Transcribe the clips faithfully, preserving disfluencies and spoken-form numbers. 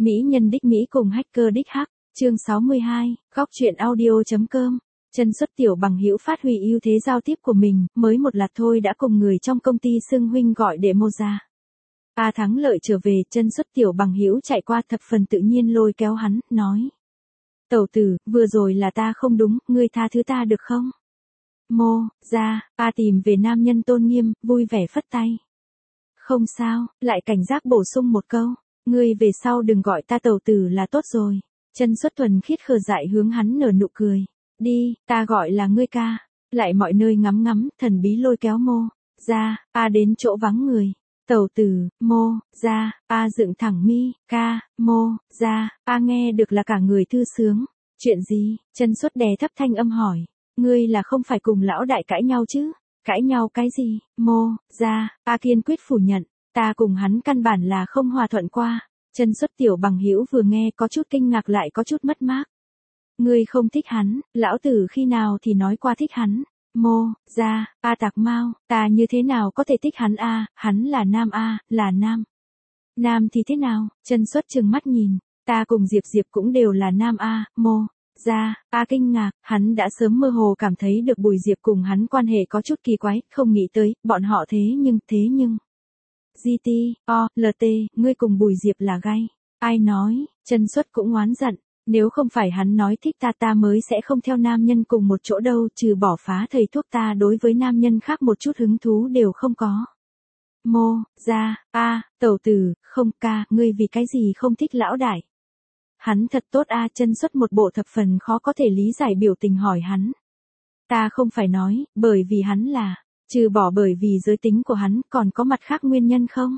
Mỹ nhân đích Mỹ cùng hacker đích Hắc, chương sáu mươi hai, góc truyện audio.com. Chân Xuất tiểu bằng hữu phát huy ưu thế giao tiếp của mình, mới một lạt thôi đã cùng người trong công ty xưng huynh gọi để mô ra. A thắng lợi trở về, Chân Xuất tiểu bằng hữu chạy qua thập phần tự nhiên lôi kéo hắn, nói. Tẩu tử, vừa rồi là ta không đúng, ngươi tha thứ ta được không? Mô, ra, A tìm về nam nhân tôn nghiêm, vui vẻ phất tay. Không sao, lại cảnh giác bổ sung một câu, ngươi về sau đừng gọi ta tẩu tử là tốt rồi. Chân Xuất thuần khiết khờ dại hướng hắn nở nụ cười. Đi, ta gọi là ngươi ca. Lại mọi nơi ngắm ngắm, thần bí lôi kéo mô, ra, A đến chỗ vắng người. Tẩu tử, mô, ra, A dựng thẳng mi, ca, mô, ra, A nghe được là cả người thư sướng. Chuyện gì? Chân Xuất đè thấp thanh âm hỏi. Ngươi là không phải cùng lão đại cãi nhau chứ? Cãi nhau cái gì? Mô, ra, A kiên quyết phủ nhận. Ta cùng hắn căn bản là không hòa thuận qua. Chân Xuất tiểu bằng hữu vừa nghe có chút kinh ngạc lại có chút mất mát. Ngươi không thích hắn, lão tử khi nào thì nói qua thích hắn. Mô, ra, A tạc mau, ta như thế nào có thể thích hắn a, hắn là nam a, là nam. Nam thì thế nào? Chân Xuất trừng mắt nhìn, ta cùng Diệp Diệp cũng đều là nam a, mô, ra, A kinh ngạc, hắn đã sớm mơ hồ cảm thấy được Bùi Diệp cùng hắn quan hệ có chút kỳ quái, không nghĩ tới, bọn họ thế nhưng, thế nhưng. giê tê, o, lờ tê, ngươi cùng Bùi Diệp là gay. Ai nói? Chân Xuất cũng oán giận. Nếu không phải hắn nói thích ta ta mới sẽ không theo nam nhân cùng một chỗ đâu, trừ bỏ phá thầy thuốc ta đối với nam nhân khác một chút hứng thú đều không có. Mô, ra, a, tẩu tử, không ca, ngươi vì cái gì không thích lão đại? Hắn thật tốt a. Chân Xuất một bộ thập phần khó có thể lý giải biểu tình hỏi hắn. Ta không phải nói, bởi vì hắn là, trừ bỏ bởi vì giới tính của hắn còn có mặt khác nguyên nhân không?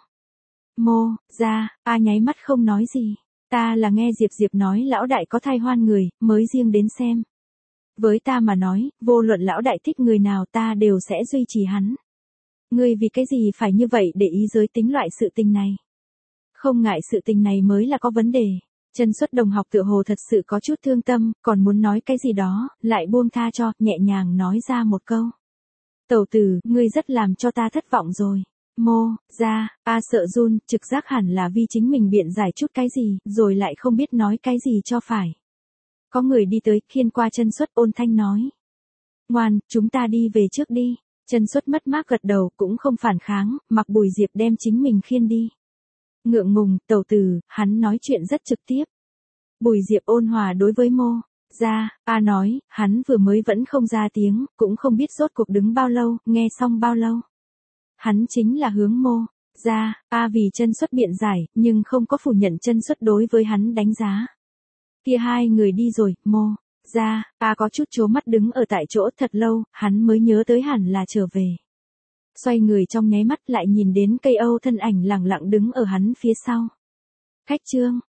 Mô, ra, a nháy mắt không nói gì. Ta là nghe Diệp Diệp nói lão đại có thai hoan người, mới riêng đến xem. Với ta mà nói, vô luận lão đại thích người nào ta đều sẽ duy trì hắn. Ngươi vì cái gì phải như vậy để ý giới tính loại sự tình này? Không ngại sự tình này mới là có vấn đề. Chân Xuất đồng học tựa hồ thật sự có chút thương tâm, còn muốn nói cái gì đó, lại buông tha cho, nhẹ nhàng nói ra một câu. Tẩu tử, ngươi rất làm cho ta thất vọng rồi. Mô, ra, A sợ run, trực giác hẳn là vì chính mình biện giải chút cái gì, rồi lại không biết nói cái gì cho phải. Có người đi tới, khiên qua Chân Xuất ôn thanh nói. Ngoan, chúng ta đi về trước đi. Chân Xuất mất mát gật đầu, cũng không phản kháng, mặc Bùi Diệp đem chính mình khiên đi. Ngượng ngùng, tẩu tử, hắn nói chuyện rất trực tiếp. Bùi Diệp ôn hòa đối với mô. Ra, A nói, hắn vừa mới vẫn không ra tiếng, cũng không biết rốt cuộc đứng bao lâu, nghe xong bao lâu. Hắn chính là hướng mô, ra, A vì Chân Xuất biện giải, nhưng không có phủ nhận Chân Xuất đối với hắn đánh giá. Kia hai người đi rồi, mô, ra, A có chút trố mắt đứng ở tại chỗ thật lâu, hắn mới nhớ tới hẳn là trở về. Xoay người trong nháy mắt lại nhìn đến cây Âu thân ảnh lẳng lặng đứng ở hắn phía sau. Khách trương,